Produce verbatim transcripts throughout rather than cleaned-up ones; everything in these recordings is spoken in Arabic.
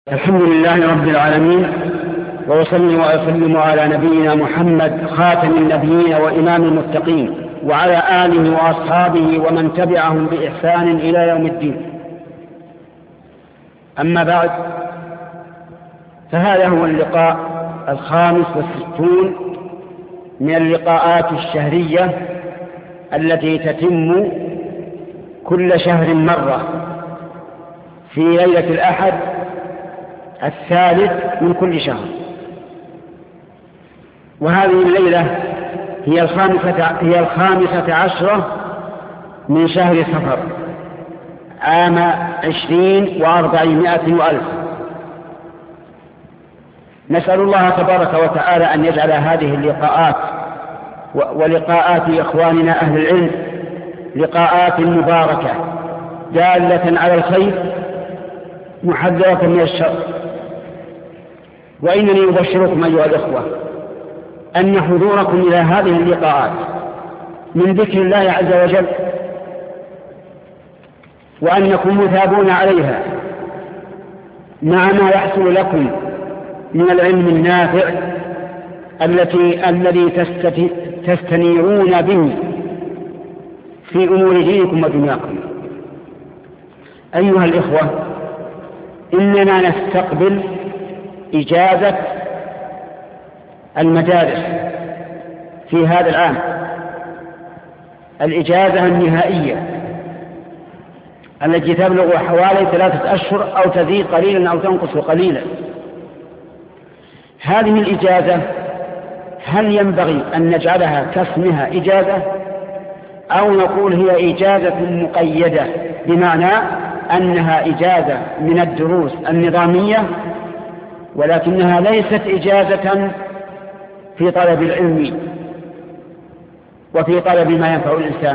الحمد لله رب العالمين، وأصلي وأسلم على نبينا محمد خاتم النبيين وإمام المتقين، وعلى آله وأصحابه ومن تبعهم بإحسان إلى يوم الدين. أما بعد، فهذا هو اللقاء الخامس والستون من اللقاءات الشهرية التي تتم كل شهر مرة في ليلة الأحد الثالث من كل شهر. وهذه الليلة هي الخامسة, هي الخامسة عشرة من شهر صفر عام عشرين وأربعمائة وألف. نسأل الله تبارك وتعالى أن يجعل هذه اللقاءات ولقاءات إخواننا أهل العلم لقاءات مباركة دالة على الخير محذرة من الشر. وإنني أبشركم أيها الأخوة أن حضوركم إلى هذه اللقاءات من ذكر الله عز وجل، وأنكم مثابون عليها مع ما يحصل لكم من العلم النافع التي الذي تستنيرون به في أمور دينكم ودنياكم. أيها الإخوة، إننا نستقبل إجازة المدارس في هذا العام، الإجازة النهائية التي تبلغ حوالي ثلاثة أشهر أو تزيد قليلا أو تنقص قليلا. هذه الإجازة هل ينبغي أن نجعلها كاسمها إجازة، أو نقول هي إجازة مقيدة بمعنى أنها إجازة من الدروس النظامية ولكنها ليست إجازة في طلب العلم وفي طلب ما ينفع الإنسان؟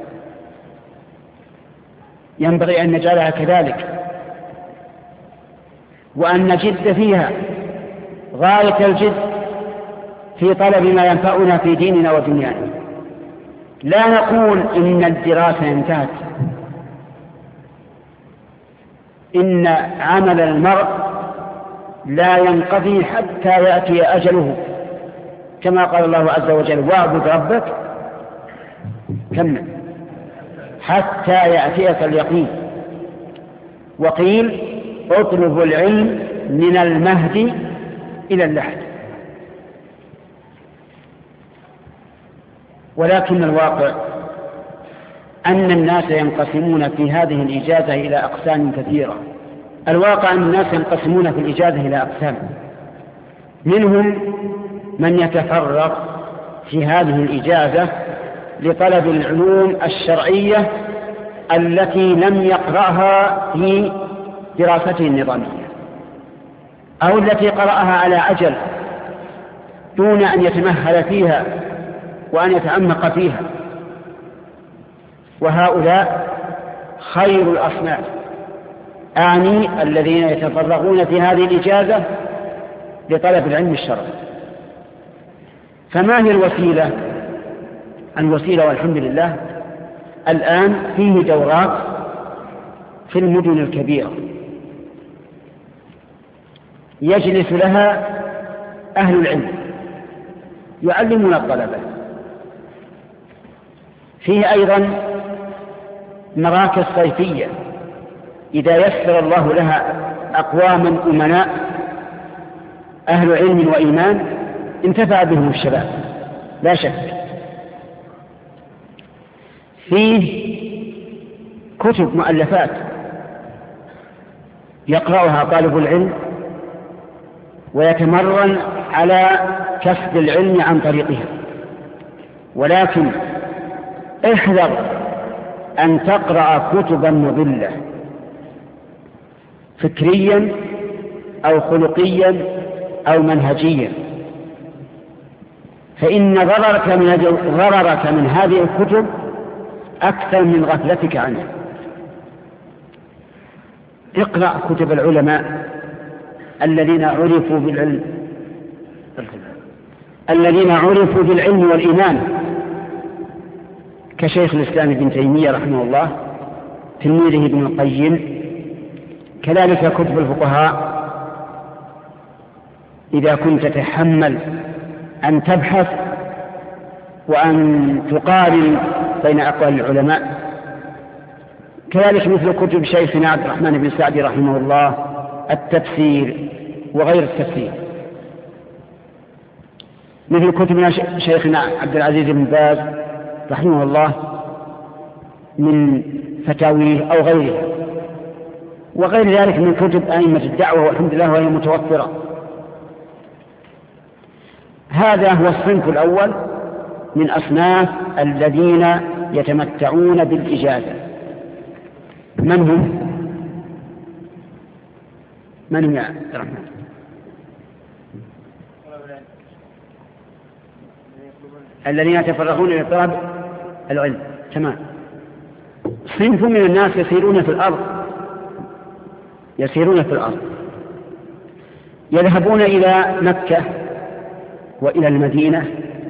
ينبغي أن نجعلها كذلك، وأن نجد فيها غاية الجد في طلب ما ينفعنا في ديننا ودنيانا. لا نقول إن الدراسة انتهت، إن عمل المرء لا ينقضي حتى يأتي أجله، كما قال الله عز وجل: واعبد ربك كمل حتى يأتيك اليقين. وقيل: اطلب العلم من المهد إلى اللحد. ولكن الواقع أن الناس ينقسمون في هذه الإجازة إلى أقسام كثيرة. الواقع أن الناس ينقسمون في الإجازة إلى أقسام، منهم من يتفرغ في هذه الإجازة لطلب العلوم الشرعية التي لم يقرأها في دراسته النظامية، أو التي قرأها على عجل دون أن يتمهل فيها وأن يتعمق فيها. وهؤلاء خير الأصناف، أعني الذين يتفرغون في هذه الإجازة لطلب العلم الشرعي. فما هي الوسيلة؟ الوسيلة والحمد لله الآن فيه دورات في المدن الكبيرة يجلس لها أهل العلم يعلمون الطلبة. فيه أيضا مراكز صيفية إذا يسر الله لها أقواما أمناء أهل علم وإيمان انتفع بهم الشباب لا شك. فيه كتب مؤلفات يقرأها طالب العلم ويتمرن على كسب العلم عن طريقها. ولكن احذر أن تقرأ كتبا مضلة فكريا أو خلقيا أو منهجيا، فإن ضررك من, ضررك من هذه الكتب أكثر من غفلتك عنها. اقرأ كتب العلماء الذين عرفوا بالعلم الذين عرفوا بالعلم والإيمان كشيخ الإسلام ابن تيمية رحمه الله، تلميذه ابن القيم، كذلك كتب الفقهاء إذا كنت تتحمل أن تبحث وأن تقارن بين أقوال العلماء. كذلك مثل كتب شيخنا عبد الرحمن بن سعدي رحمه الله التفسير وغير التفسير، مثل كتب شيخنا عبد العزيز بن باز رحمه الله من فتاويه أو غيرها، وغير ذلك من كتب أئمة الدعوة والحمد لله وهي متوفرة. هذا هو الصنف الأول من أصناف الذين يتمتعون بالإجازة. من هم؟ من هم يا عبد الرحمن؟ الذين يتفرغون إلى طلب العلم. تمام. صنف من الناس يسيرون في الأرض يسيرون في الأرض يذهبون إلى مكة وإلى المدينة،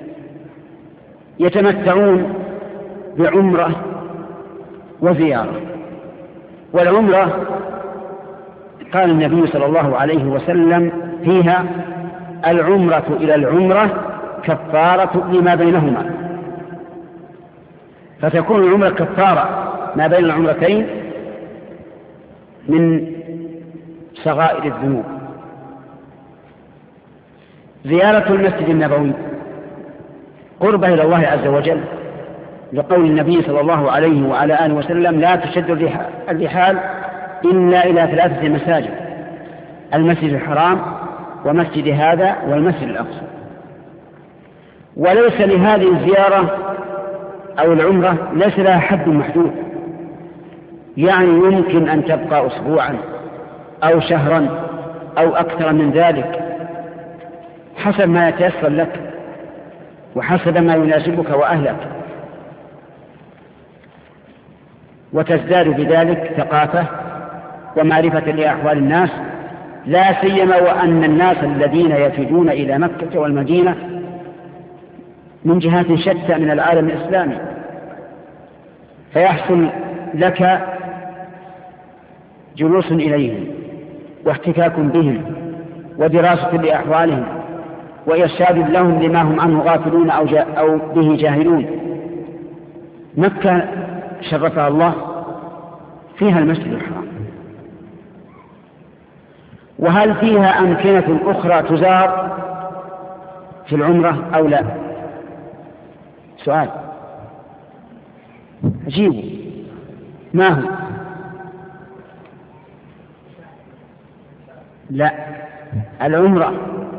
يتمتعون بعمرة وزيارة. والعمرة قال النبي صلى الله عليه وسلم فيها: العمرة إلى العمرة كفارة لما بينهما. فتكون العمرة كفارة ما بين العمرتين من صغائر الذنوب. زيارة المسجد النبوي قربة إلى الله عز وجل، لقول النبي صلى الله عليه وعلى آله وسلم: لا تشد الرحال إلا إلى ثلاثة مساجد: المسجد الحرام ومسجد هذا والمسجد الأقصى. وليس لهذه الزيارة أو العمرة ليس لها حد محدود، يعني يمكن أن تبقى أسبوعا أو شهرا أو أكثر من ذلك حسب ما يتيسر لك وحسب ما يناسبك وأهلك، وتزداد بذلك ثقافة ومعرفة لأحوال الناس، لا سيما وأن الناس الذين يفدون إلى مكة والمدينة من جهات شتى من العالم الإسلامي، فيحصل لك جلوس إليهم واحتكاك بهم ودراسة لأحوالهم وإرشاد لهم لما هم عنه غافلون أو, أو به جاهلون. مكة شرفها الله، فيها المسجد الحرام، وهل فيها أمكنة أخرى تزار في العمرة أو لا؟ سؤال عجيب. ما هو؟ لا، العمرة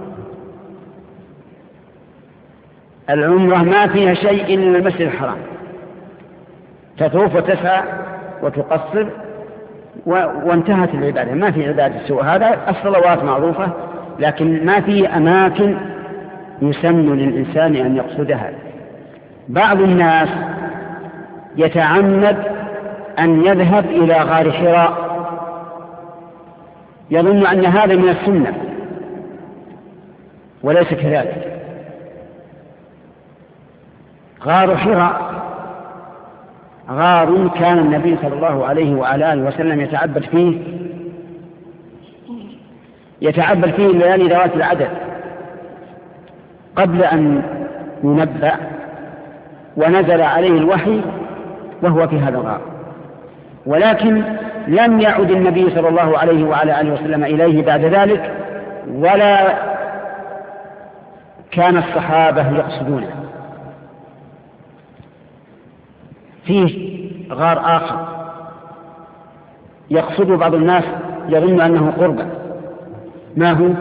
العمرة ما فيها شيء إلا المسجد الحرام، تطوف وتسعى وتقصر وانتهت العبادة، ما في عبادة سوى هذا. الصلوات معروفة، لكن ما في أماكن يسن للإنسان أن يقصدها. بعض الناس يتعمد أن يذهب إلى غار حراء، يظن أن هذا من السنة، وليس كذلك. غار حراء غار كان النبي صلى الله عليه وعلى آله وسلم يتعبد فيه يتعبد فيه الليالي ذوات العدد قبل أن ينبأ، ونزل عليه الوحي وهو في هذا الغار. ولكن لم يعد النبي صلى الله عليه وعلى آله وسلم إليه بعد ذلك، ولا كان الصحابة يقصدونه. فيه غار آخر يقصد بعض الناس يظن أنه قربة. ما هو؟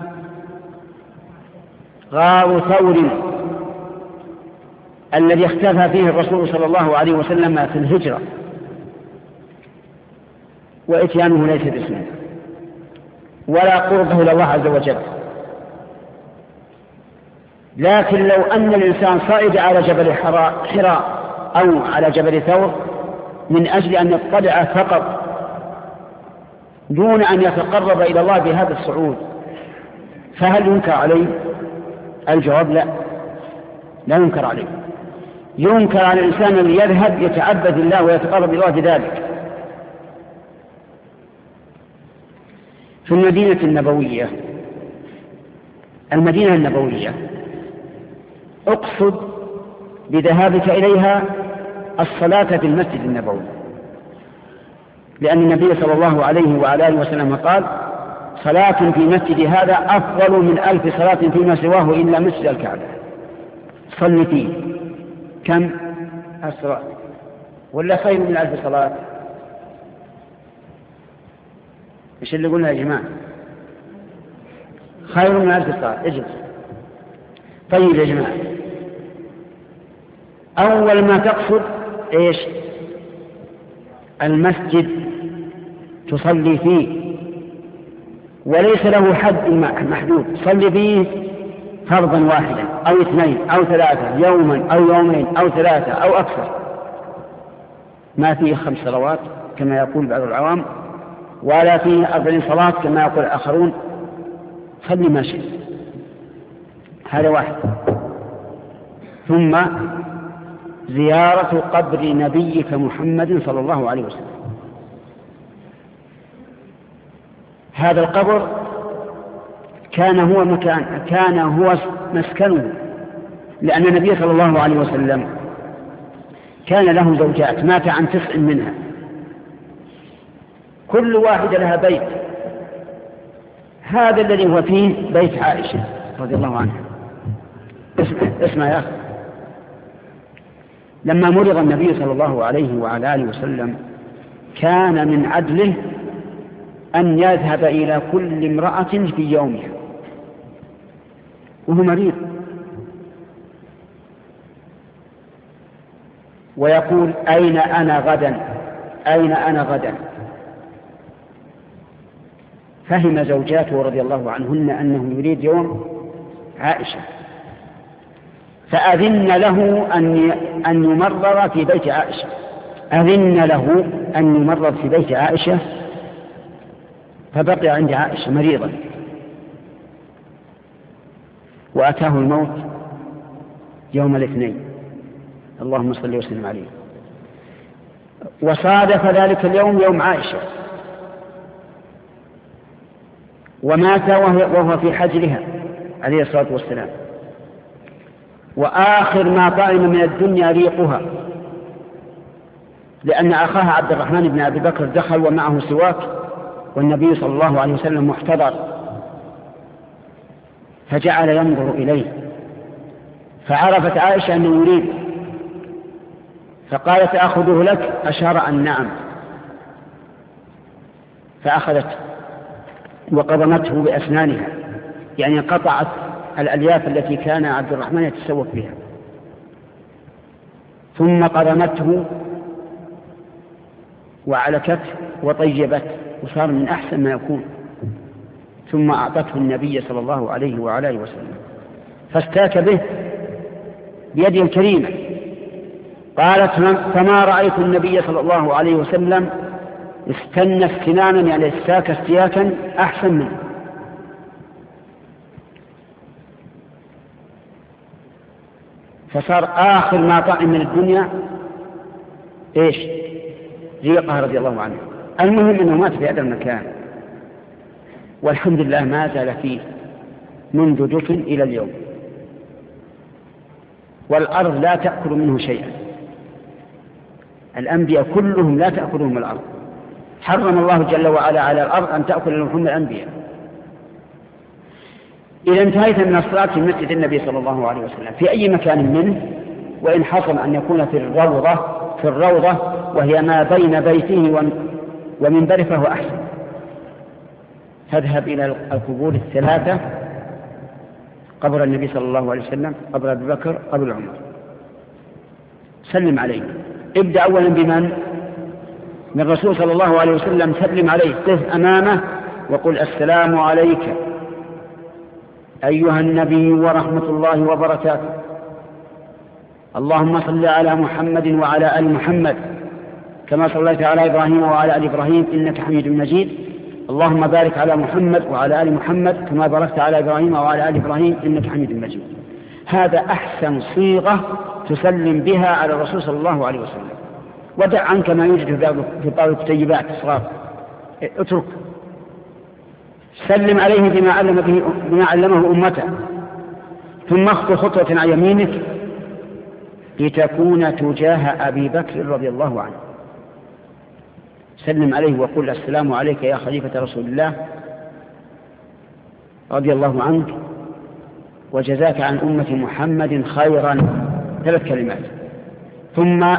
غار ثور الذي اختفى فيه الرسول صلى الله عليه وسلم في الهجرة، وإتيانه ليس باسمه ولا قربه إلى الله عز وجل. لكن لو أن الإنسان صعد على جبل حراء أو على جبل ثور من أجل أن يطلع فقط دون أن يتقرب إلى الله بهذا الصعود، فهل ينكر عليه؟ الجواب لا، لا ينكر عليه. ينكر على الإنسان الذي يذهب يتعبد الله ويتقرب إلى الله بذلك. في المدينة النبوية المدينة النبوية اقصد بذهابك إليها الصلاة في المسجد النبوي، لأن النبي صلى الله عليه وعلى آله وسلم قال: صلاة في مسجد هذا أفضل من ألف صلاة فيما سواه إلا مسجد الكعبة. صل فيه كم أسرع ولا خير من ألف صلاة؟ إيش اللي قلنا يا جماعة؟ خير من ألف صلاة. اجلس. طيب يا جماعة، أول ما تقصد إيش؟ المسجد تصلي فيه، وليس له حد محدود، صلي فيه فرضا واحدا أو اثنين أو ثلاثة، يوما أو يومين أو ثلاثة أو أكثر، ما فيه خمس صلوات كما يقول بعض العوام، ولا فيه أربعين صلاة كما يقول الآخرون. صلي ما شئت، هذا واحد. ثم زيارة قبر نبيك محمد صلى الله عليه وسلم. هذا القبر كان هو مكان كان هو مسكنه، لأن النبي صلى الله عليه وسلم كان له زوجات، مات عن تسع منها، كل واحدة لها بيت. هذا الذي هو فيه بيت عائشة رضي الله عنها. اسمع, اسمع يا أخي، لما مرض النبي صلى الله عليه وعلى آله وسلم كان من عدله أن يذهب إلى كل امرأة في يومها وهو مريض ويقول: أين أنا غدا؟ أين أنا غدا؟ فهم زوجاته رضي الله عنهن أنه يريد يوم عائشة، فأذن له أن يمرر في بيت عائشة أذن له أن يمرر في بيت عائشة فبقي عند عائشة مريضا، وأتاه الموت يوم الاثنين، اللهم صل وسلم عليه، وصادف ذلك اليوم يوم عائشة، ومات وهو في حجرها عليه الصلاة والسلام، وآخر ما طعم من الدنيا ريقها، لأن أخاها عبد الرحمن بن أبي بكر دخل ومعه سواك، والنبي صلى الله عليه وسلم محتضر، فجعل ينظر إليه، فعرفت عائشة أنه يريد، فقالت: أخذه لك؟ أشار أن نعم، فأخذت وقضمته بأسنانها، يعني قطعت الألياف التي كان عبد الرحمن يتسوق بها، ثم قضمته وعلكته وطيبته، وصار من أحسن ما يكون، ثم أعطته النبي صلى الله عليه وعلى آله وسلم، فاستاك به بيده الكريمة. قالت: فما رأيت النبي صلى الله عليه وسلم استنى استنانا، يعني استاك استياكا أحسن منه. فصار آخر ما طعم من الدنيا إيش؟ ريقها رضي الله عنه. المهم أنه مات في هذا المكان، والحمد لله ما زال فيه منذ دفن إلى اليوم، والأرض لا تأكل منه شيئا، الأنبياء كلهم لا تأكلهم الأرض، حرم الله جل وعلا على الأرض أن تأكل لحوم الأنبياء. إذا انتهيت من الصلاة في مسجد النبي صلى الله عليه وسلم في أي مكان منه، وإن حصل أن يكون في الروضة في الروضة وهي ما بين بيته ومنبره فهو أحسن، تذهب إلى القبور الثلاثة: قبر النبي صلى الله عليه وسلم، قبر أبي بكر، قبر عمر، سلم عليه. ابدأ أولا بمن؟ من الرسول صلى الله عليه وسلم، سلم عليه، قف أمامه وقل: السلام عليك أيها النبي ورحمة الله وبركاته، اللهم صل على محمد وعلى آل محمد كما صليت على إبراهيم وعلى آل إبراهيم إنك حميد مجيد، اللهم بارك على محمد وعلى آل محمد كما باركت على إبراهيم وعلى آل إبراهيم إنك حميد مجيد. هذا أحسن صيغة تسلم بها على الرسول صلى الله عليه وسلم. ودع عنك ما يوجد في بعض الكتيبات الصغار، اترك. سلم عليه بما علم به بما علمه أمته، ثم اخطو خطوة عن يمينك لتكون تجاه أبي بكر رضي الله عنه. سلم عليه وقل السلام عليك يا خليفة رسول الله رضي الله عنك وجزاك عن أمة محمد خيرا، ثلاث كلمات. ثم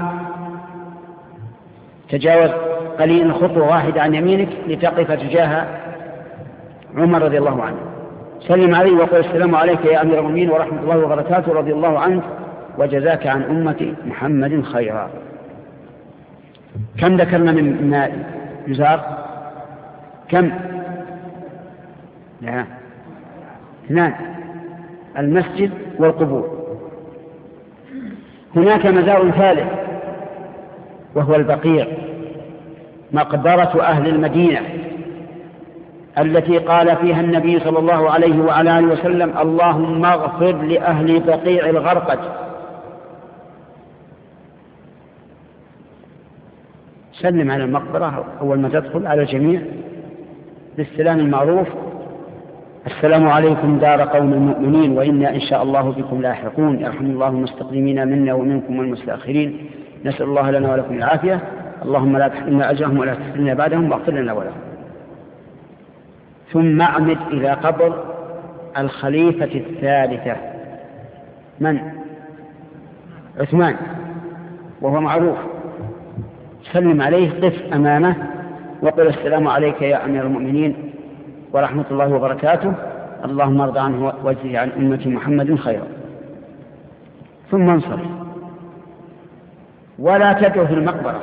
تجاوز قليلا خطوة واحدة عن يمينك لتقف تجاه عمر رضي الله عنه. سلم عليه وقل السلام عليك يا أمير المؤمنين ورحمة الله وبركاته رضي الله عنك وجزاك عن أمة محمد خيرا. كم ذكرنا من مزار؟ كم؟ لا، اثنان: المسجد والقبور. هناك مزار ثالث وهو البقيع، مقبرة أهل المدينة التي قال فيها النبي صلى الله عليه وعلى آله وسلم: اللهم اغفر لأهل بقيع الغرقد. سلم على المقبرة أول ما تدخل على الجميع بالسلام المعروف: السلام عليكم دار قوم المؤمنين وإنا إن شاء الله بكم لاحقون، يرحم الله المستقدمين منا ومنكم والمستأخرين، نسأل الله لنا ولكم العافية، اللهم لا تحرمنا أجرهم ولا تفتنا بعدهم واغفر لنا ولهم. ثم اعمد إلى قبر الخليفة الثالثة، من؟ عثمان، وهو معروف. سلم عليه، قف أمامه وقل السلام عليك يا أمير المؤمنين ورحمة الله وبركاته، اللهم ارضى عنه واجزه عن أمة محمد خيرا. ثم انصرف ولا تدعو في المقبرة.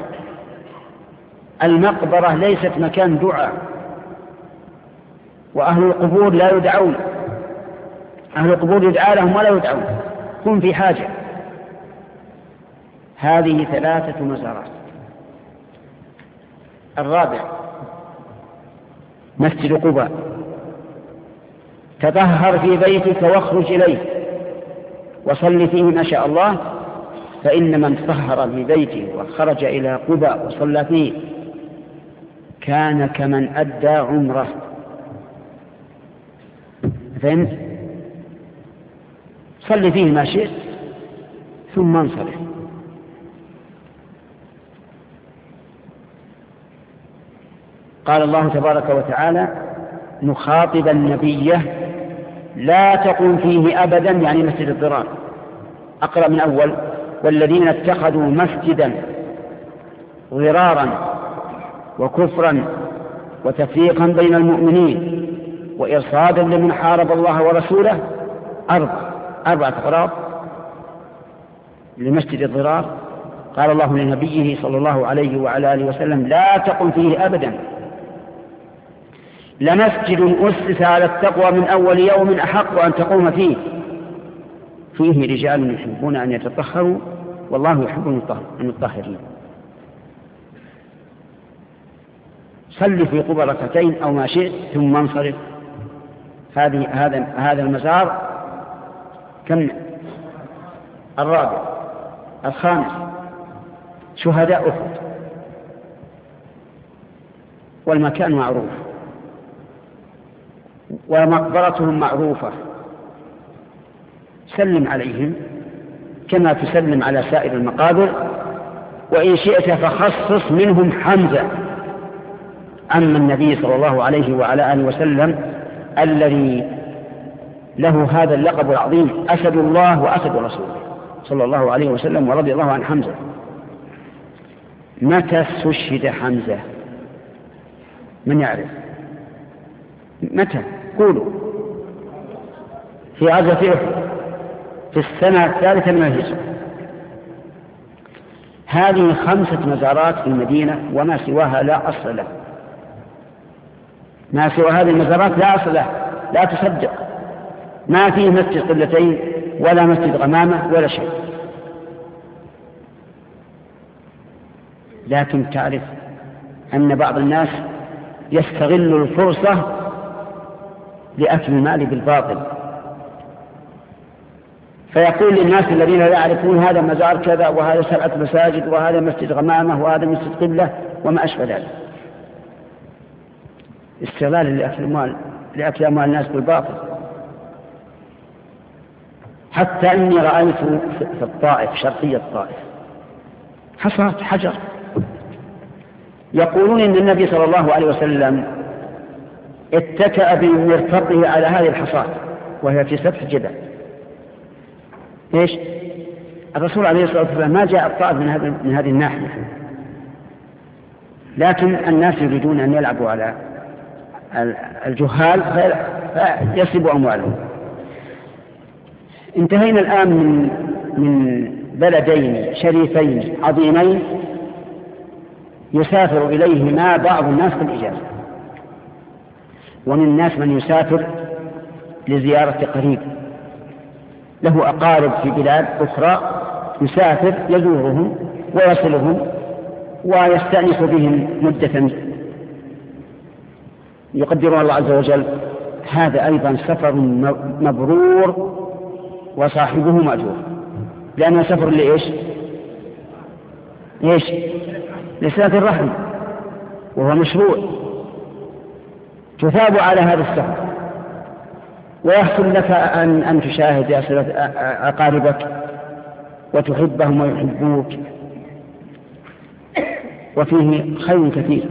المقبرة ليست مكان دعاء، وأهل القبور لا يدعون. أهل القبور يدعى لهم ولا يدعون، هم في حاجة. هذه ثلاثة مزارات. الرابع: مسجد قباء. تطهر في بيتك واخرج إليه وصل فيه ما شاء الله، فإن من تطهر في بيته وخرج إلى قباء وصلى فيه كان كمن أدى عمره. فهمت؟ صل فيه ما شئت ثم انصرف. قال الله تبارك وتعالى مخاطبا النبي: لا تقم فيه أبدا، يعني مسجد الضرار. أقرأ من أول: والذين اتخذوا مسجدا ضرارا وكفرا وتفريقا بين المؤمنين وإرصادا لمن حارب الله ورسوله، أربع أربعة أغراض لمسجد الضرار. قال الله لنبيه صلى الله عليه وعلى آله وسلم: لا تقم فيه أبدا. لمسجد أسس على التقوى من أول يوم أحق أن تقوم فيه، فيه رجال يحبون أن يتطهروا والله يحب المطهرين. صل في قبى ركعتين أو ما شئت ثم انصرف. هذه هذا هذا المزار كم؟ الرابع. الخامس: شهداء أحد، والمكان معروف ومقبرتهم معروفة. سلم عليهم كما تسلم على سائر المقابر، وإن شئت فخصص منهم حمزة عم النبي صلى الله عليه وعلى آله وسلم الذي له هذا اللقب العظيم: أسد الله وأسد رسوله صلى الله عليه وسلم، ورضي الله عن حمزة. متى استشهد حمزة؟ من يعرف؟ متى؟ قولوا. في غزوة أحد في السنة الثالثة من الهجرة. هذه خمسة مزارات في المدينة وما سواها لا أصل له. ما سوى هذه المزارات لا أصل له، لا تصدق. ما فيه مسجد قبلتين ولا مسجد غمامة ولا شيء. لكن تعرف أن بعض الناس يستغل الفرصة لأكل المال بالباطل، فيقول للناس الذين لا يعرفون هذا مزار كذا وهذا سبعة مساجد وهذا مسجد غمامة وهذا مسجد قبلة وما أشبه ذلك، استغلال لأكل المال لأكل أموال الناس بالباطل. حتى إني رأيت في الطائف، شرقية الطائف، حصى حجر، يقولون إن النبي صلى الله عليه وسلم اتكأ بمرفقه على هذه الحصاة وهي في سفح جبل. إيش؟ الرسول عليه الصلاة والسلام ما جاء الطائف من, هذه من هذه الناحية، لكن الناس يريدون أن يلعبوا على الجهال فيسلبوا أموالهم. انتهينا الآن من من بلدين شريفين عظيمين يسافر إليهما بعض الناس بالإجازة، ومن الناس من يسافر لزيارة قريب له أقارب في بلاد أخرى، يسافر يزورهم ويصلهم ويستأنس بهم مدة يقدر الله عز وجل. هذا أيضا سفر مبرور وصاحبه مأجور، لأنه سفر لإيش؟ إيش؟ لصلة الرحم، وهو مشروع، تثاب على هذا السفر، ويحصل لك أن, أن تشاهد صلة أقاربك وتحبهم ويحبوك، وفيه خير كثير.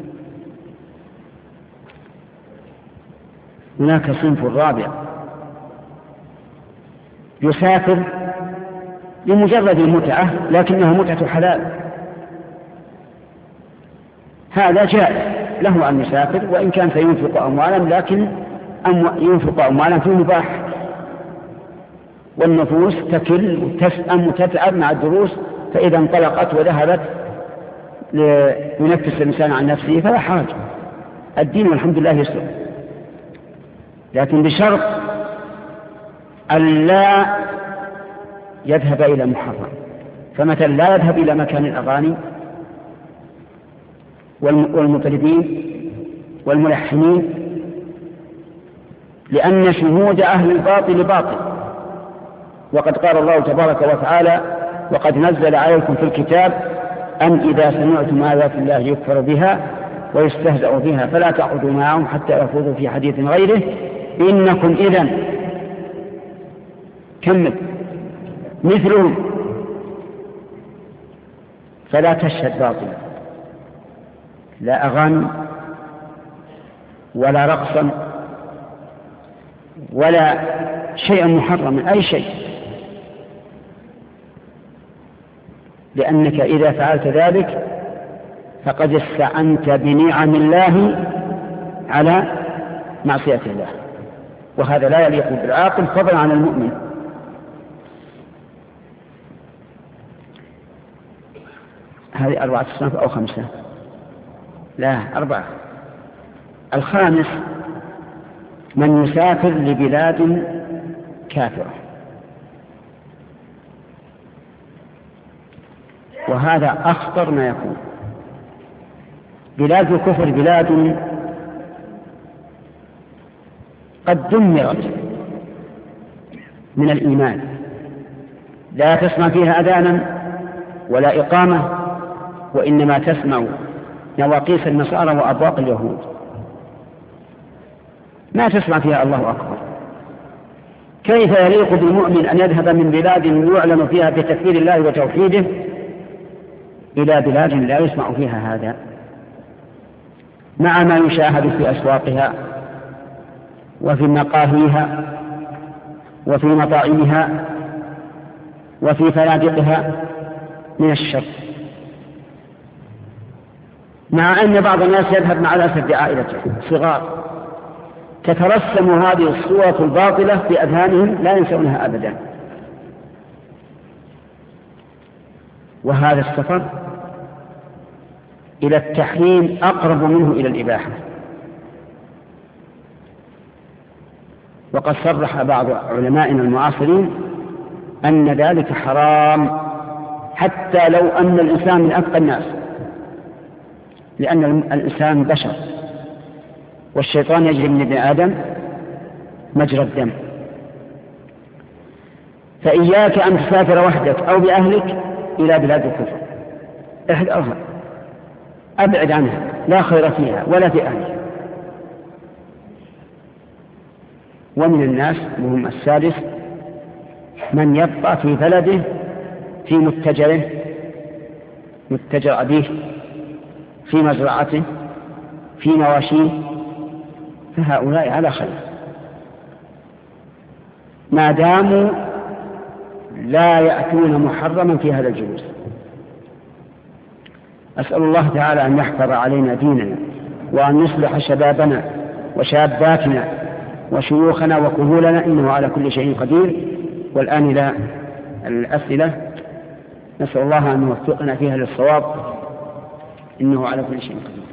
هناك صنف الرابع يسافر لمجرد المتعة لكنه متعة حلال، هذا جائز له أن يسافر وإن كان سينفق أموالا، لكن ينفق أموالا في مباح، والنفوس تكل وتسأم وتتعب مع الدروس، فإذا انطلقت وذهبت لينفس الإنسان عن نفسه فلا حرج، الدين والحمد لله يسر، لكن بشرط أن لا يذهب إلى محرم. فمثلا لا يذهب إلى مكان الأغاني والمطربين والملحنين، لأن شهود أهل الباطل باطل، وقد قال الله تبارك وتعالى: وقد نزل عليكم في الكتاب أن إذا سمعتم آيات الله يكفر بها ويستهزأ بها فلا تقعدوا معهم حتى يخوضوا في حديث غيره إنكم إذن كمل مثلهم فلا تشهد باطلا، لا أغاني ولا رقصا ولا شيئا محرما، أي شيء، لأنك إذا فعلت ذلك فقد استعنت بنعم الله على معصية الله، وهذا لا يليق بالعاقل فضلا عن المؤمن. هذه أربعة أصناف أو خمسة؟ لا، أربعة. الخامس من يسافر لبلاد كافرة، وهذا أخطر ما يكون. بلاد الكفر بلاد قد دمرت من الإيمان، لا تسمع فيها أذانا ولا إقامة، وإنما تسمع نواقيس النصارى وأبواق اليهود، ما تسمع فيها الله أكبر. كيف يليق بالمؤمن أن يذهب من بلاد يعلن فيها بتكفير الله وتوحيده إلى بلاد لا يسمع فيها هذا، مع ما يشاهد في أسواقها وفي مقاهيها وفي مطاعمها وفي فنادقها من الشر، مع أن بعض الناس يذهب مع الأسف بعائلته صغار تترسم هذه الصورة الباطلة في أذهانهم لا ينسونها أبدا. وهذا السفر إلى التحريم أقرب منه إلى الإباحة، وقد صرح بعض علمائنا المعاصرين أن ذلك حرام، حتى لو أن الإنسان من أتقى الناس، لأن الإنسان بشر والشيطان يجري من ابن آدم مجرى الدم. فإياك أن تسافر وحدك أو بأهلك إلى بلاد الكفر، احذرها، أبعد عنها، لا خير فيها ولا في أهلها. ومن الناس وهم السادس من يبقى في بلده في متجره متجر أبيه، في مزرعته، في مواشيه، فهؤلاء على خير ما داموا لا يأتون محرما في هذا الجلوس. أسأل الله تعالى أن يحفظ علينا ديننا، وأن يصلح شبابنا وشاباتنا وشيوخنا وكهولنا، إنه على كل شيء قدير. والآن إلى الأسئلة، نسأل الله أن يوفقنا فيها للصواب، إنه على كل شيء قدير.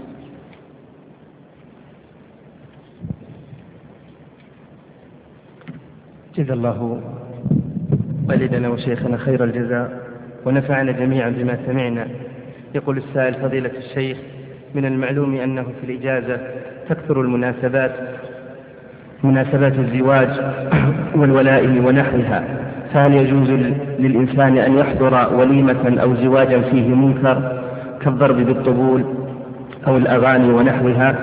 جزا الله والدنا وشيخنا خير الجزاء، ونفعنا جميعا بما سمعنا. يقول السائل: فضيلة الشيخ، من المعلوم أنه في الإجازة تكثر المناسبات مناسبات الزواج والولائم ونحوها، فهل يجوز للإنسان أن يحضر وليمة أو زواجا فيه منكر كالضرب بالطبول أو الأغاني ونحوها؟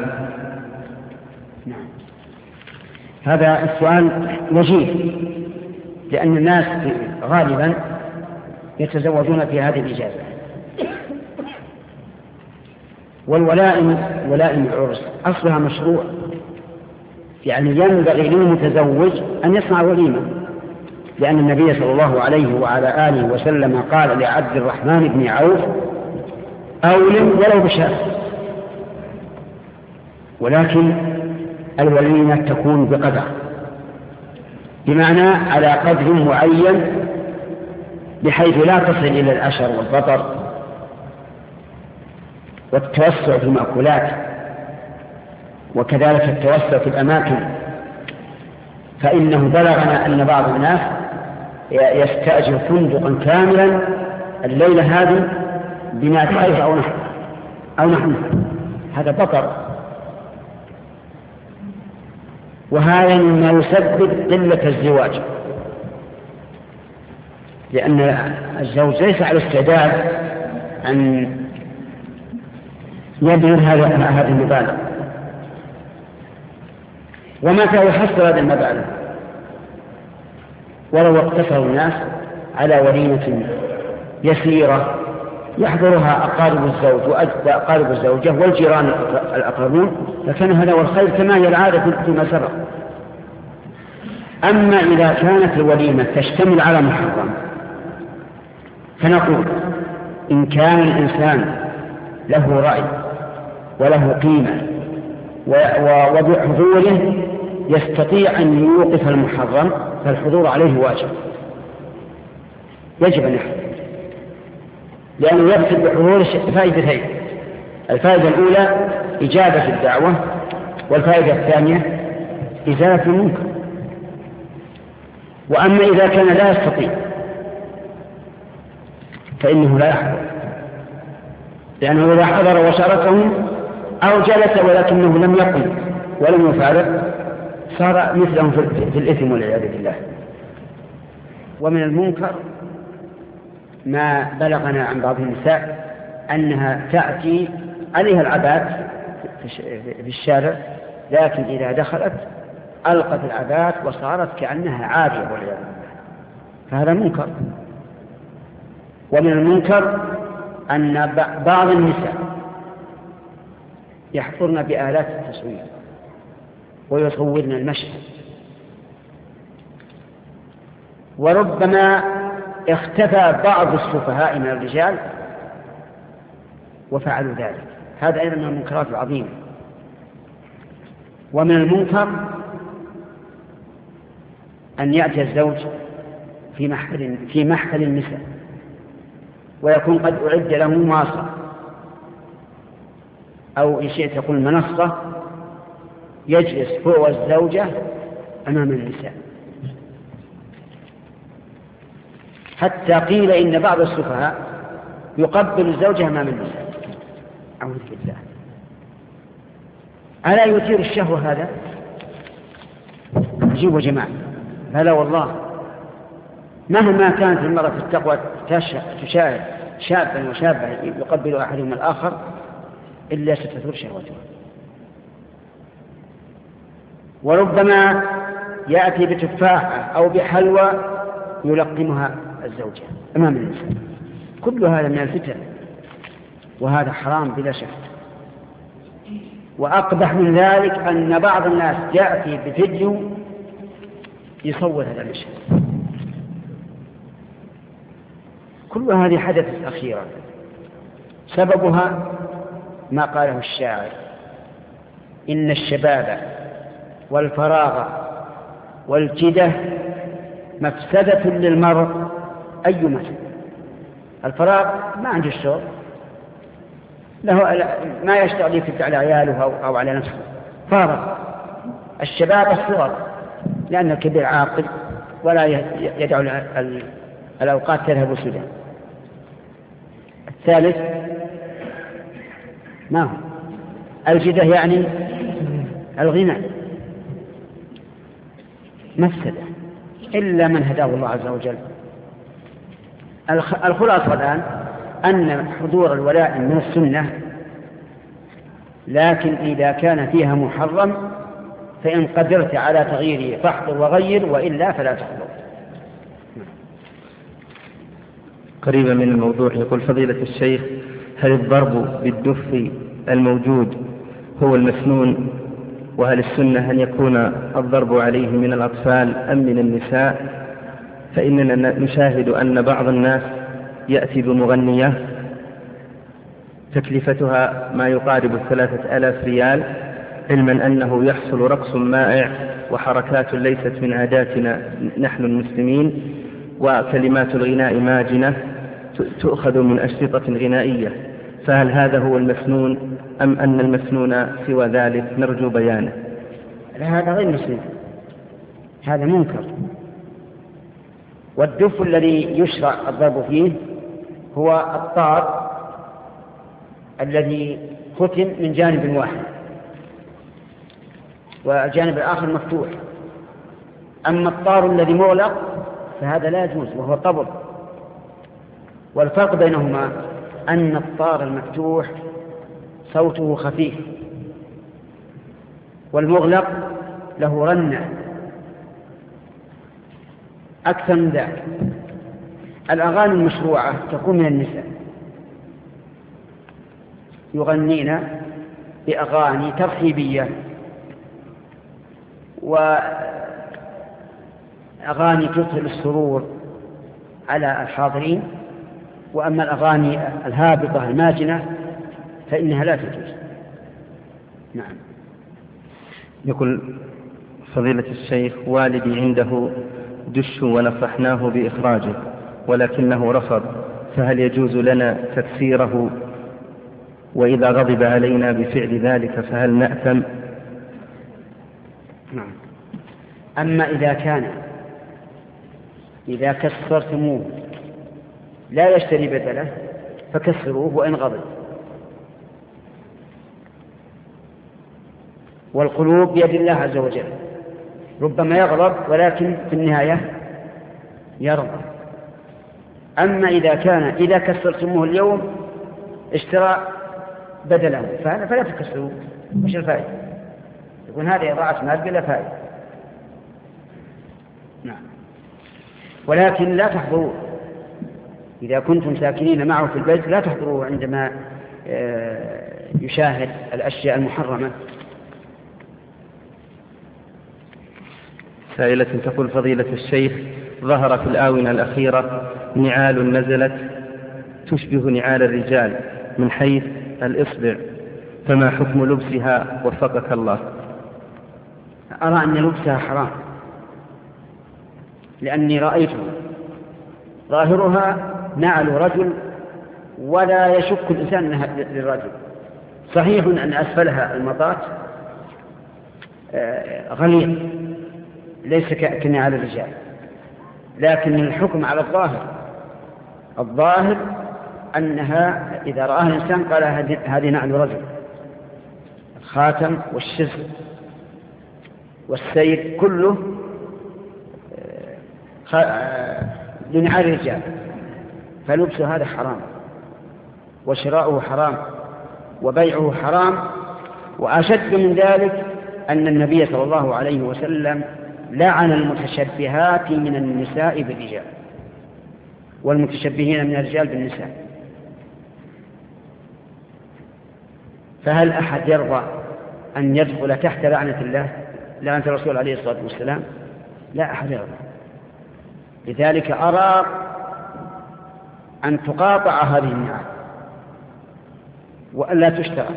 هذا السؤال وجيه، لأن الناس غالبا يتزوجون في هذه الإجازة، والولائم ولائم العرس أصلها مشروع، يعني ينبغي للمتزوج أن يصنع وليمة، لأن النبي صلى الله عليه وعلى آله وسلم قال لعبد الرحمن بن عوف: أولم ولو بشاة. ولكن الوليمة تكون بقدر، بمعنى على قدر معين، بحيث لا تصل إلى العشر والفطر والتوسع في المأكولات، وكذلك التوسع في الأماكن. فإنه بلغنا أن بعض الناس يستأجر فندقا كاملا الليلة هذه بمائة ألف أو نحو أو نحو هذا بطر، وهذا مما يسبب قلة الزواج، لأن الزوج ليس على استعداد أن يبذل هذه المبالغ. ومتى يحصل هذا المبالغ؟ ولو اقتصر الناس على وليمة يسيرة يحضرها أقارب الزوج وأقارب الزوجة والجيران الأقربون، فكان هذا هو الخير كما هي العادة فيما سبق. أما إذا كانت الوليمة تشتمل على محرم، فنقول إن كان الإنسان له رأي وله قيمة وبحضوره يستطيع أن يوقف المحرم، فالحضور عليه واجب، يجب أن يحضر، لأنه يقصد بحضور فائدتين: الفائدة الأولى إجابة الدعوة، والفائدة الثانية إزالة المنكر. وأما إذا كان لا يستطيع فإنه لا يحضر، لأنه إذا حضر وشاركهم أو جلس ولكنه لم يقل ولم يفارق صار مثلهم في الإثم والعياذ بالله. ومن المنكر ما بلغنا عن بعض النساء أنها تأتي عليها العبات في الشارع، لكن إذا دخلت ألقت العبات وصارت كأنها عارية والعياذ بالله، فهذا منكر. ومن المنكر أن بعض النساء يحضرن بآلات التصوير ويصورن المشهد، وربما اختفى بعض السفهاء من الرجال وفعلوا ذلك، هذا أيضا من المنكرات العظيمة. ومن المنكر أن يأتي الزوج في محفل في محفل النساء ويكون قد أعد له مواصل، أو إن شئت تقول منصة، يجلس هو والزوجة أمام النساء، حتى قيل إن بعض السفهاء يقبل الزوجة أمام النساء. أعوذ بالله، ألا يثير الشهوة هذا؟ جيبوا جماعة، هلا والله مهما كانت المرأة في التقوى تشاهد شابا وشابة يقبل أحدهم الآخر إلا ستثور شهوته. وربما يأتي بتفاحة أو بحلوى يلقمها الزوجة أمام الإنسان. كل هذا من الفتن، وهذا حرام بلا شك. وأقبح من ذلك أن بعض الناس يأتي بفيديو يصور هذا المشهد. كل هذه حدثت أخيرا، سببها ما قاله الشاعر: إن الشباب والفراغ والجدة مفسدة للمرء أي مثل. الفراغ ما عنده الشغل، له ما يشتغل يكتب على عياله أو على نفسه، فارغ. الشباب الصغر لأن الكبير عاقل ولا يدعو الأوقات تذهب سدى. الثالث ما هو الجدة، يعني الغنى، مفسدة إلا من هداه الله عز وجل. الخلاصة الآن أن حضور الولاء من السنة، لكن إذا كان فيها محرم فإن قدرت على تغييره فاحضر وغير، وإلا فلا تحضر. قريبا من الموضوع يقول فضيلة الشيخ: هل الضرب بالدف الموجود هو المسنون؟ وهل السنة أن يكون الضرب عليه من الأطفال أم من النساء؟ فإننا نشاهد أن بعض الناس يأتي بمغنية تكلفتها ما يقارب ثلاثة آلاف ريال، علما أنه يحصل رقص مائع وحركات ليست من عاداتنا نحن المسلمين، وكلمات الغناء ماجنة تؤخذ من أشرطة غنائية. فهل هذا هو المسنون أم أن المسنون سوى ذلك؟ نرجو بيانه. هذا غير مسنون، هذا منكر. والدف الذي يشرع الضرب فيه هو الطار الذي ختم من جانب واحد والجانب الآخر مفتوح. أما الطار الذي مغلق فهذا لا يجوز وهو طبل. والفرق بينهما أن الطار المفتوح صوته خفيف، والمغلق له رنة أكثر من ذلك. الأغاني المشروعة تكون من النساء، يغنين بأغاني ترحيبية وأغاني تدخل السرور على الحاضرين. وأما الأغاني الهابطة الماجنة فإنها لا تجوز. نعم. يقول فضيلة الشيخ: والدي عنده دش ونصحناه بإخراجه ولكنه رفض، فهل يجوز لنا تكسيره؟ وإذا غضب علينا بفعل ذلك فهل نأثم؟ نعم. أما إذا كان إذا كسرتموه لا يشتري بدله فكسروه وإن غضب. والقلوب بيد الله عز وجل، ربما يغضب ولكن في النهاية يرضى. أما إذا كان إذا كسرتموه اليوم اشترى بدله فهذا فلا تكسروه، مش الفائدة؟ يكون هذه إضاعة مال بلا فائدة. نعم. ولكن لا تحضروا إذا كنتم ساكنين معه في البيت، لا تحضروا عندما يشاهد الأشياء المحرمة. سائلة تقول فضيلة الشيخ: ظهر في الآونة الأخيرة نعال نزلت تشبه نعال الرجال من حيث الإصبع، فما حكم لبسها وفقك الله؟ أرى أن لبسها حرام، لأني رأيته ظاهرها نعل رجل ولا يشك الإنسان أنها للرجل. صحيح أن أسفلها المطاط غليظ ليس كنعال الرجال، لكن الحكم على الظاهر. الظاهر أنها إذا رآها الإنسان قال هذه نعل رجل. الخاتم والشزر والسيد كله لنعال الرجال، فلبس هذا حرام، وشراؤه حرام، وبيعه حرام. وأشد من ذلك أن النبي صلى الله عليه وسلم لعن المتشبهات من النساء بالرجال والمتشبهين من الرجال بالنساء. فهل أحد يرضى أن يدخل تحت لعنة الله، لعنة الرسول عليه الصلاة والسلام؟ لا أحد يرضى. لذلك أرى أن تقاطع هذه النعم وألا تشترى،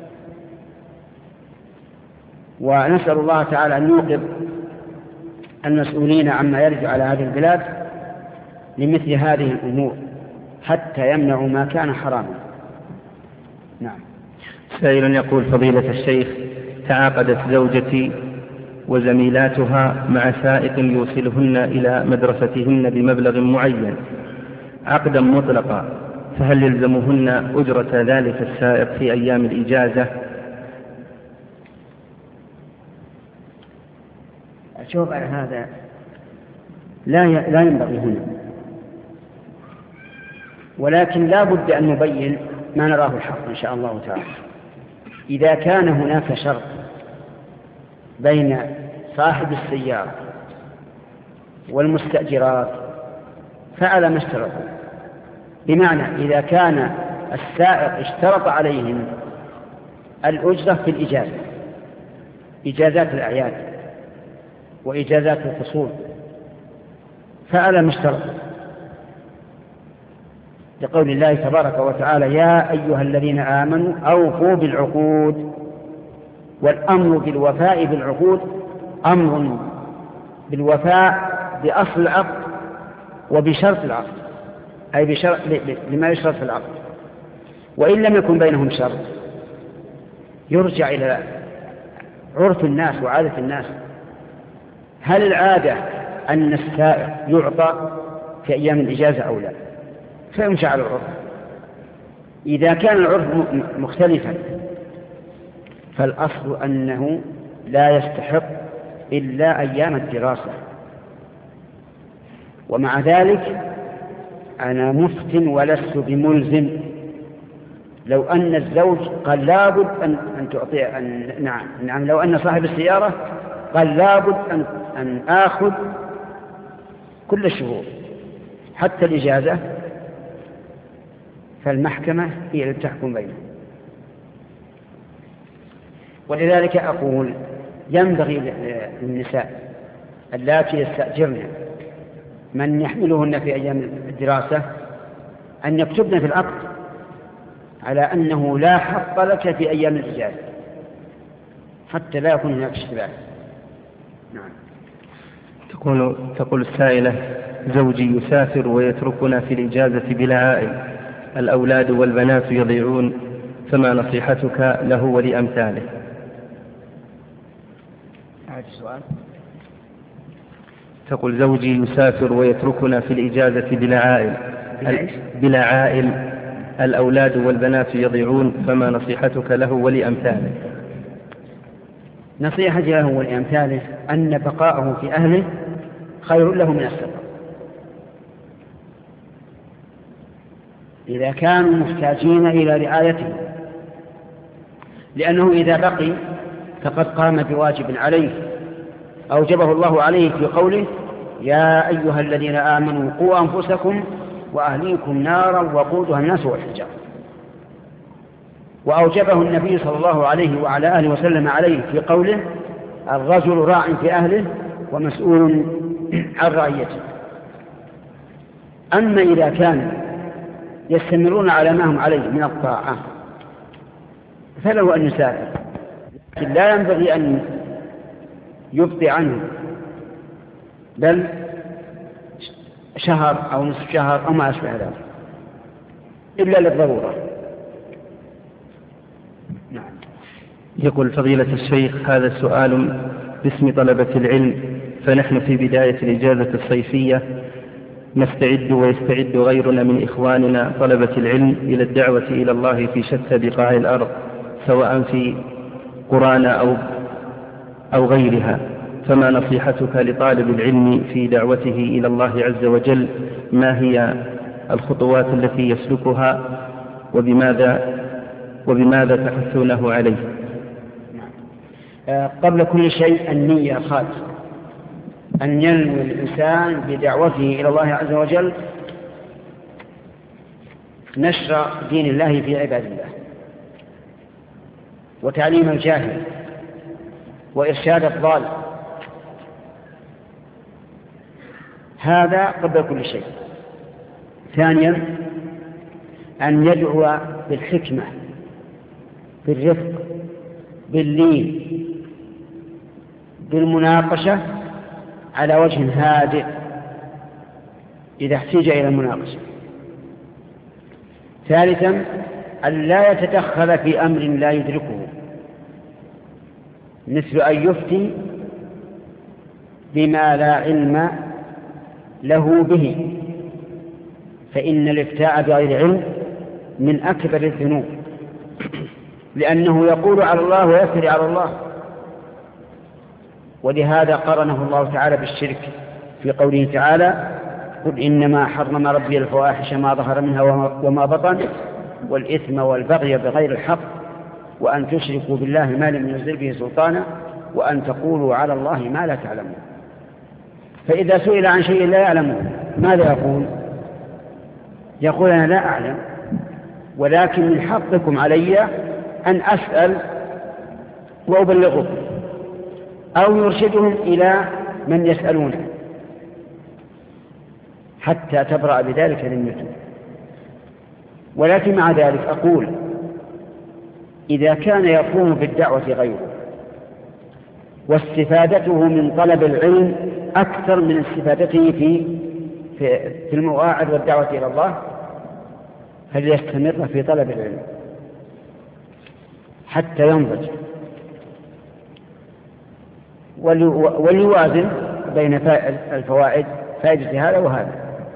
ونسأل الله تعالى أن يوقظ المسؤولين عما يرد على هذه البلاد لمثل هذه الأمور حتى يمنعوا ما كان حراما. نعم. سائل يقول: فضيلة الشيخ، تعاقدت زوجتي وزميلاتها مع سائق يوصلهن إلى مدرستهن بمبلغ معين عقدا مطلقا، فهل يلزمهن أجرة ذلك السائق في أيام الإجازة؟ شوف هذا لا لا ينبغي هنا، ولكن لا بد أن نبين ما نراه الحق إن شاء الله تعالى. إذا كان هناك شرط بين صاحب السيارة والمستأجرات فعلى ما اشترطوا، بمعنى إذا كان السائق اشترط عليهم الأجرة في الإجازة، إجازات الأعياد وإجازات الفصول، فعلى ما اشترطوا، لقول الله تبارك وتعالى: يا أيها الذين آمنوا أوفوا بالعقود. والأمر بالوفاء بالعقود أمر بالوفاء بأصل العقد وبشرط العقد، أي بشرط لما يشرط في العقد. وإن لم يكن بينهم شرط يرجع إلى عرف الناس وعادة الناس. هل العادة أن السائق يعطى في أيام الإجازة أو لا؟ فيمشي على العرف. إذا كان العرف مختلفا فالأصل أنه لا يستحق إلا أيام الدراسة. ومع ذلك أنا مفت ولست بملزم. لو أن الزوج قال لابد أن, أن تعطي أن نعم نعم لو أن صاحب السيارة قال لابد أن, أن آخذ كل الشهور حتى الإجازة، فالمحكمة هي التي تحكم بينهم. ولذلك أقول ينبغي للنساء اللاتي يستأجرن من يحملهن في أيام الدراسة أن يكتبن في العقد على أنه لا حق لك في أيام الإجازة حتى لا يكون هناك اشتباه. نعم. تقول, تقول السائلة: زوجي يسافر ويتركنا في الإجازة بلا عائل، الأولاد والبنات يضيعون، فما نصيحتك له ولأمثاله؟ أعد السؤال. تقول: زوجي يسافر ويتركنا في الإجازة بلا عائل بلا عائل الأولاد والبنات يضيعون، فما نصيحتك له ولأمثاله؟ نصيحتي له ولأمثاله أن بقاءه في أهله خير له من السفر. إذا كانوا محتاجين إلى رعايته، لأنه إذا بقي فقد قام بواجب عليه أوجبه الله عليه في قوله: يا أيها الذين آمنوا قوا أنفسكم وأهليكم نارا وقودها الناس والحجارة. وأوجبه النبي صلى الله عليه وعلى آله وسلم عليه في قوله: الرجل راع في أهله ومسؤول عن رعيته. أما إذا كان يستمرون على ما هم عليه من الطاعة فله أن يسافر، لكن لا ينبغي أن يبطي عنه، بل شهر أو نصف شهر أو ما أشبه ذلك إلا للضرورة. نعم. يقول: فضيلة الشيخ، هذا سؤال باسم طلبة العلم، فنحن في بداية الإجازة الصيفية نستعد ويستعد غيرنا من إخواننا طلبة العلم إلى الدعوة إلى الله في شتى بقاع الأرض، سواء في قرانا أو, أو غيرها، فما نصيحتك لطالب العلم في دعوته إلى الله عز وجل؟ ما هي الخطوات التي يسلكها وبماذا, وبماذا تحثونه عليه؟ قبل كل شيء النية خالصة، أن ينوي الإنسان بدعوته إلى الله عز وجل نشر دين الله في عباد الله وتعليم الجاهل وإرشاد الضال، هذا قبل كل شيء. ثانيا أن يدعو بالحكمة بالرفق باللين بالمناقشة على وجه هادئ إذا احتاج إلى المناقشة. ثالثا أن لا يتدخل في أمر لا يدركه، مثل أن يفتي بما لا علم له به، فإن الإفتاء بغير علم من أكبر الذنوب، لأنه يقول على الله ويفتري على الله. ولهذا قرنه الله تعالى بالشرك في قوله تعالى: قل إنما حرم ربي الفواحش ما ظهر منها وما بطن والإثم والبغي بغير الحق وأن تشركوا بالله ما لم ينزل به سلطانا وأن تقولوا على الله ما لا تعلمون. فإذا سئل عن شيء لا يعلمه ماذا يقول؟ يقول أنا لا أعلم، ولكن من حقكم علي أن أسأل وأبلغكم، أو يرشدهم إلى من يسألونه حتى تبرأ بذلك ذمتهم. ولكن مع ذلك أقول إذا كان يقوم بالدعوة غيره واستفادته من طلب العلم أكثر من استفادته في في المواعظ والدعوة إلى الله، فليستمر في طلب العلم حتى ينضج، وليوازن بين الفوائد، فائدة هذا وهذا.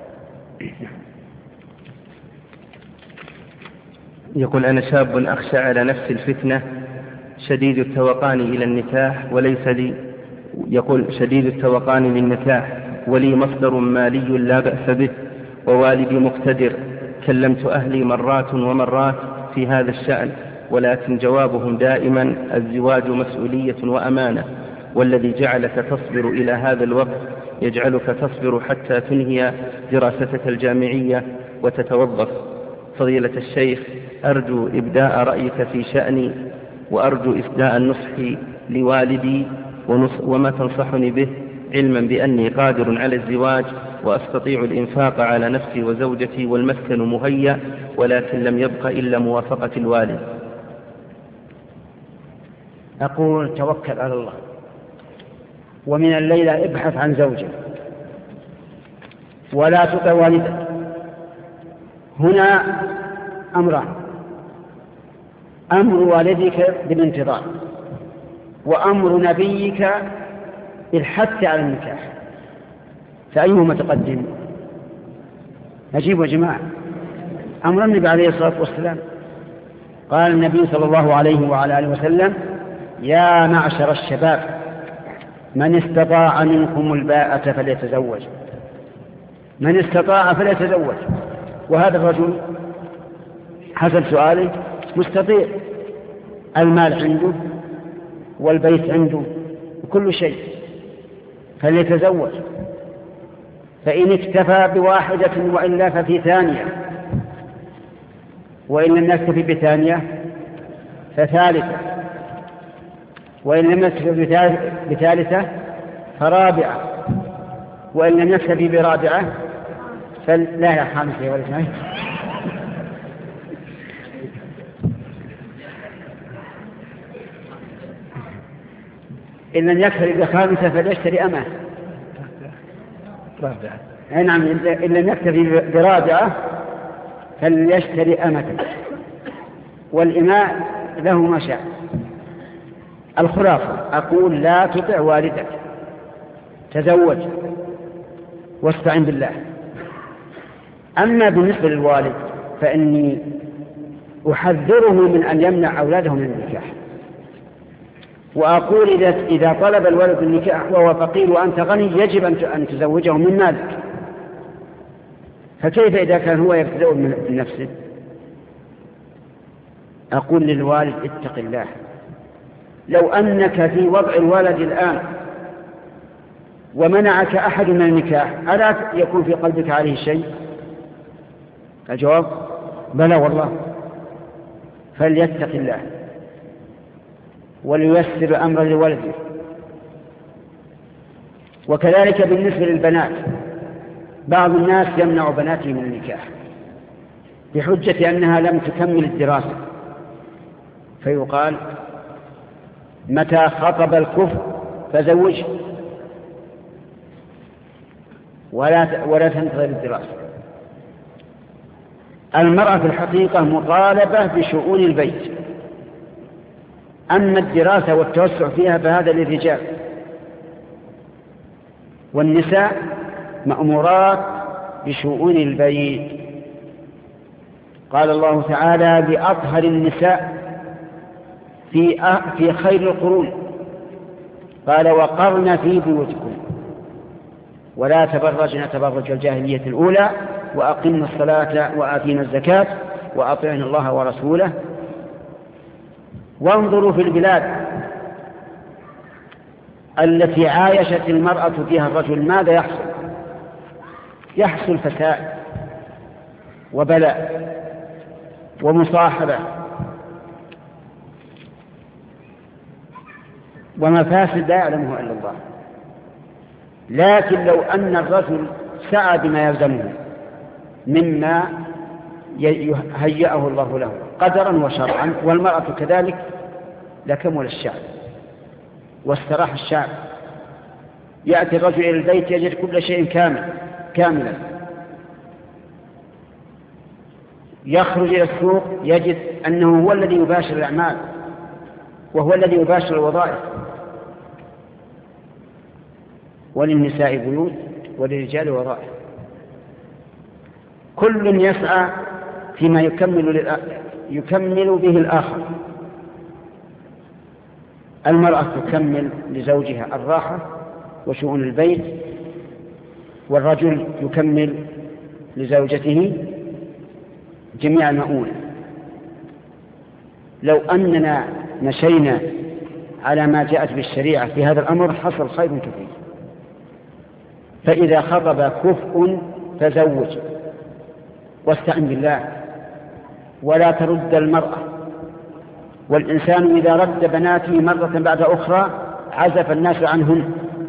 يقول: أنا شاب أخشى على نفس الفتنة شديد التوقان إلى النكاح وليس لي يقول شديد التوقان للنكاح ولي مصدر مالي لا بأس به ووالدي مقتدر. كلمت أهلي مرات ومرات في هذا الشأن، ولكن جوابهم دائما الزواج مسؤولية وأمانة، والذي جعلك تصبر إلى هذا الوقت يجعلك تصبر حتى تنهي دراستك الجامعية وتتوظف. فضيلة الشيخ، أرجو إبداء رأيك في شأني، وأرجو إسداء النصح لوالدي وما تنصحني به، علما بأني قادر على الزواج وأستطيع الإنفاق على نفسي وزوجتي والمسكن مهيأ، ولكن لم يبق إلا موافقة الوالد. أقول: توكل على الله، ومن الليلة ابحث عن زوجة ولا تطع والدك. هنا أمران: أمر والدك بالانتظار، وأمر نبيك بالحث على النكاح، فأيهما تقدم؟ أجيبوا يا جماعة. أمر النبي عليه الصلاة والسلام، قال النبي صلى الله عليه وعلى آله وسلم: يا معشر الشباب من استطاع منكم الباءة فليتزوج، من استطاع فليتزوج. وهذا الرجل حسب سؤاله مستطيع، المال عنده والبيت عنده وكل شيء، فليتزوج. فإن اكتفى بواحدة وإلا ففي ثانية، وإن لم يكتفي بثانية فثالثة، وإن لم يكتفي بثالثة فرابعة، وإن لم يكتفي برابعة فلا يا خامسة ولا ثانية. إن لم يكتفي بخامسة فليشتري أمه. نعم، إن لم يكتفي برابعة فليشتري أمة. والإماء له ما شاء. الخلاصة أقول: لا تطع والدك، تزوج واستعن بالله. أما بالنسبة للوالد فإني أحذره من أن يمنع أولاده من النكاح، وأقول إذا, إذا طلب الولد النكاح وهو فقير وأنت غني يجب أن تزوجه من مالك، فكيف إذا كان هو يتزوج من نفسه؟ أقول للوالد: اتق الله. لو أنك في وضع الولد الآن ومنعك أحد من النكاح ألا يكون في قلبك عليه شيء؟ الجواب بلى والله. فليتق الله ولييسر أمر لولده. وكذلك بالنسبة للبنات، بعض الناس يمنع بناته من النكاح بحجة أنها لم تكمل الدراسة، فيقال متى خطب الكفء فزوجه ولا ولا تنتظر الدراسة. المرأة في الحقيقة مطالبة بشؤون البيت، أما الدراسة والتوسع فيها فهذا للرجال، والنساء مأمورات بشؤون البيت. قال الله تعالى بأطهر النساء في في خير القرون، قال وقرن في بيوتكم ولا تبرجن تبرج الجاهلية الأولى وأقمنا الصلاة وآتينا الزكاة وأطعنا الله ورسوله. وانظروا في البلاد التي عايشت المرأة فيها الرجل ماذا يحصل؟ يحصل فساد وبلاء ومصاحبة ومفاسد لا يعلمها إلا الله. لكن لو أن الرجل سعى بما يلزمه مما هيأه الله له قدرا وشرعا والمرأة كذلك لكمل الشعب واستراح الشعب. يأتي الرجل إلى البيت يجد كل شيء كامل كاملا، يخرج إلى السوق يجد أنه هو الذي يباشر الأعمال وهو الذي يباشر الوظائف. وللنساء بيوت وللرجال وظائف، كل يسعى فيما يكمل, يكمل به الآخر. المرأة تكمل لزوجها الراحة وشؤون البيت، والرجل يكمل لزوجته جميع المؤونة. لو أننا مشينا على ما جاءت بالشريعة في هذا الأمر حصل خير كثير. فإذا خطب كفء فزوج واستعن بالله ولا ترد المرأة. والإنسان إذا رد بناته مرة بعد أخرى عزف الناس عنهن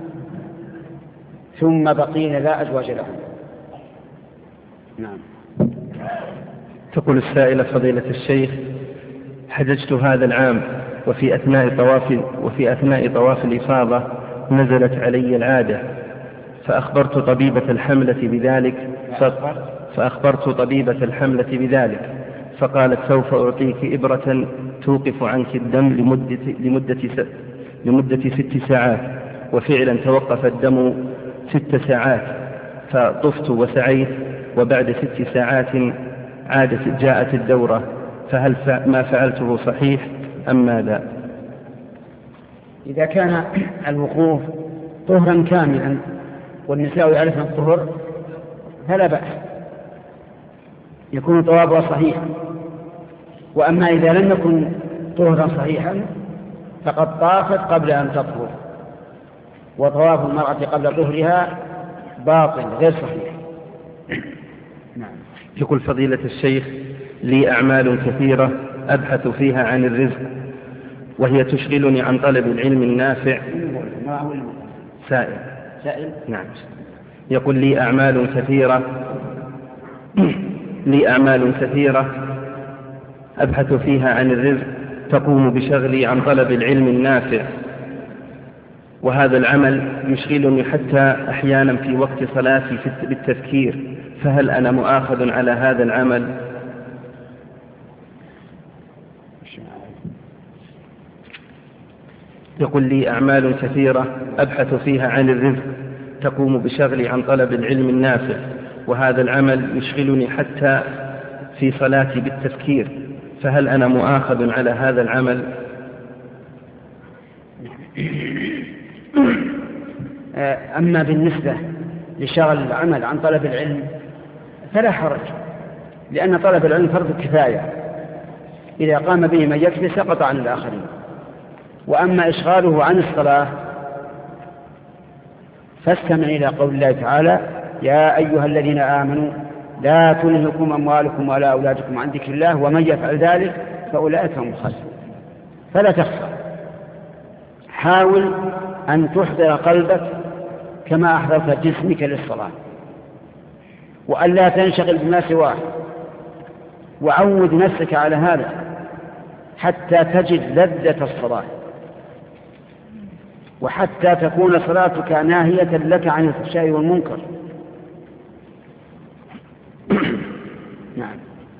ثم بقين لا أزواج لهم. نعم. تقول السائلة فضيلة الشيخ: حججت هذا العام وفي أثناء طواف وفي أثناء طواف الإفاضة نزلت علي العادة، فأخبرت طبيبة الحملة بذلك فأخبرت طبيبة الحملة بذلك فقالت سوف أعطيك إبرة توقف عنك الدم لمدة, لمدة, لمدة ست ساعات. وفعلا توقف الدم ست ساعات، فطفت وسعيت، وبعد ست ساعات عادت جاءت الدورة، فهل ما فعلته صحيح أم ماذا؟ إذا كان الوقوف طهرا كاملا والنساء يعرفن الطهر فلا بأس، يكون طوابها صحيحا. وأما إذا لم يكن طهرا صحيحا فقد طافت قبل أن تطهر، وطواف المرأة قبل طهرها باطل غير صحيح. نعم. يقول فضيلة الشيخ: لي أعمال كثيرة أبحث فيها عن الرزق وهي تشغلني عن طلب العلم النافع. سائل سائل نعم. يقول: لي أعمال كثيرة لي أعمال كثيرة أبحث فيها عن الرزق تقوم بشغلي عن طلب العلم النافع، وهذا العمل يشغلني حتى أحيانا في وقت صلاتي بالتفكير، فهل أنا مؤاخذ على هذا العمل؟ يقول: لي أعمال كثيرة أبحث فيها عن الرزق تقوم بشغلي عن طلب العلم النافع، وهذا العمل يشغلني حتى في صلاتي بالتفكير، فهل أنا مؤاخذ على هذا العمل؟ أما بالنسبة لشغل العمل عن طلب العلم فلا حرج، لأن طلب العلم فرض كفاية، إذا قام به من يكفي سقط عن الآخرين. وأما إشغاله عن الصلاة فاستمع إلى قول الله تعالى: يا أيها الذين آمنوا لا تلهكم أموالكم ولا أولادكم عن ذكر الله ومن يفعل ذلك فأولئك هم الخاسرون. فلا تخسر، حاول أن تحضر قلبك كما أحضرت جسمك للصلاة، وأن لا تنشغل بما سواه، وعود نفسك على هذا حتى تجد لذة الصلاة، وحتى تكون صلاتك ناهية لك عن الفحشاء والمنكر. نعم.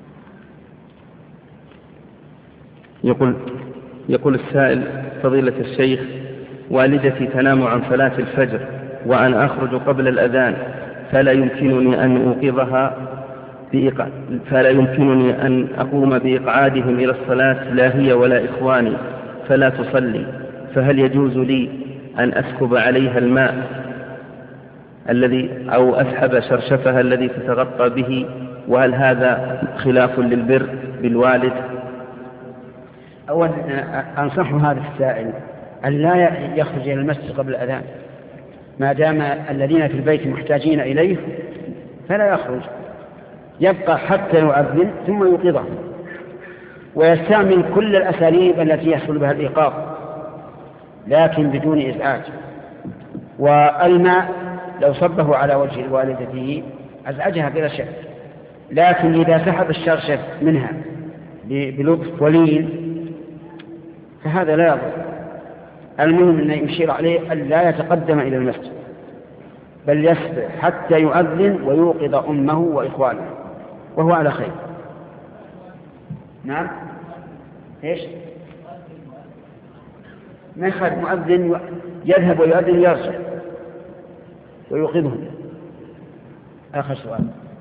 يقول يقول السائل: فضيلة الشيخ، والدتي تنام عن صلاة الفجر وأنا أخرج قبل الأذان، فلا يمكنني أن أوقظها بإق... فلا يمكنني أن أقوم بإقعادهم إلى الصلاة، لا هي ولا إخواني، فلا تصلي، فهل يجوز لي أن أسكب عليها الماء الذي أو أسحب شرشفها الذي تتغطى به، وهل هذا خلاف للبر بالوالد؟ أولا أنصح هذا السائل أن لا يخرج إلى المسجد قبل الأذان، ما دام الذين في البيت محتاجين إليه فلا يخرج، يبقى حتى يؤذن ثم يوقظهم، ويستعمل كل الأساليب التي يحصل بها الإيقاظ لكن بدون إزعاج. والماء لو صبه على وجه والدته أزعجها بلا شك، لكن إذا سحب الشرشف منها بلطف ولين فهذا لا يضر. المهم أن يشير عليه أن لا يتقدم إلى المسجد، بل يصبر حتى يؤذن ويوقظ أمه وإخوانه وهو على خير. نعم. إيش؟ ما يخرج مؤذن يذهب ويؤذن ويرجع ويوقظهم. آخر سؤال.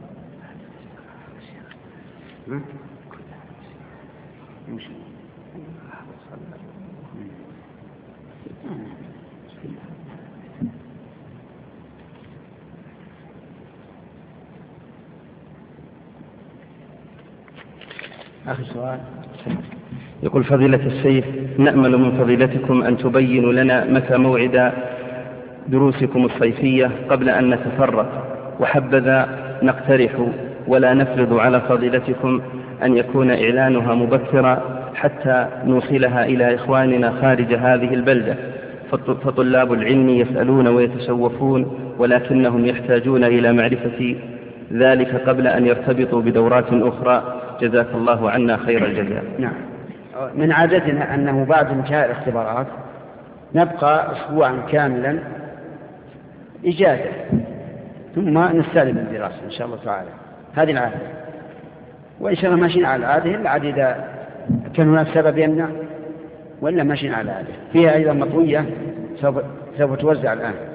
آخر سؤال. يقول: فضيلة الشيخ، نأمل من فضيلتكم أن تبينوا لنا متى موعد دروسكم الصيفية قبل أن نتفرق، وحبذا نقترح ولا نفرض على فضيلتكم أن يكون إعلانها مبكرا حتى نوصلها إلى إخواننا خارج هذه البلدة، فطلاب العلم يسألون ويتشوفون ولكنهم يحتاجون إلى معرفة ذلك قبل أن يرتبطوا بدورات أخرى. جزاك الله عنا خير الجزاء. نعم. من عادتنا أنه بعد انتهاء الاختبارات نبقى أسبوعا كاملا إجازة ثم نستلم الدراسة إن شاء الله تعالى. هذه العادة، وإن شاء الله ماشيين على العادة، إلا عاد إذا كان هناك سبب يمنع، وإلا ماشيين على العادة. فيها أيضا مطوية سوف توزع الآن.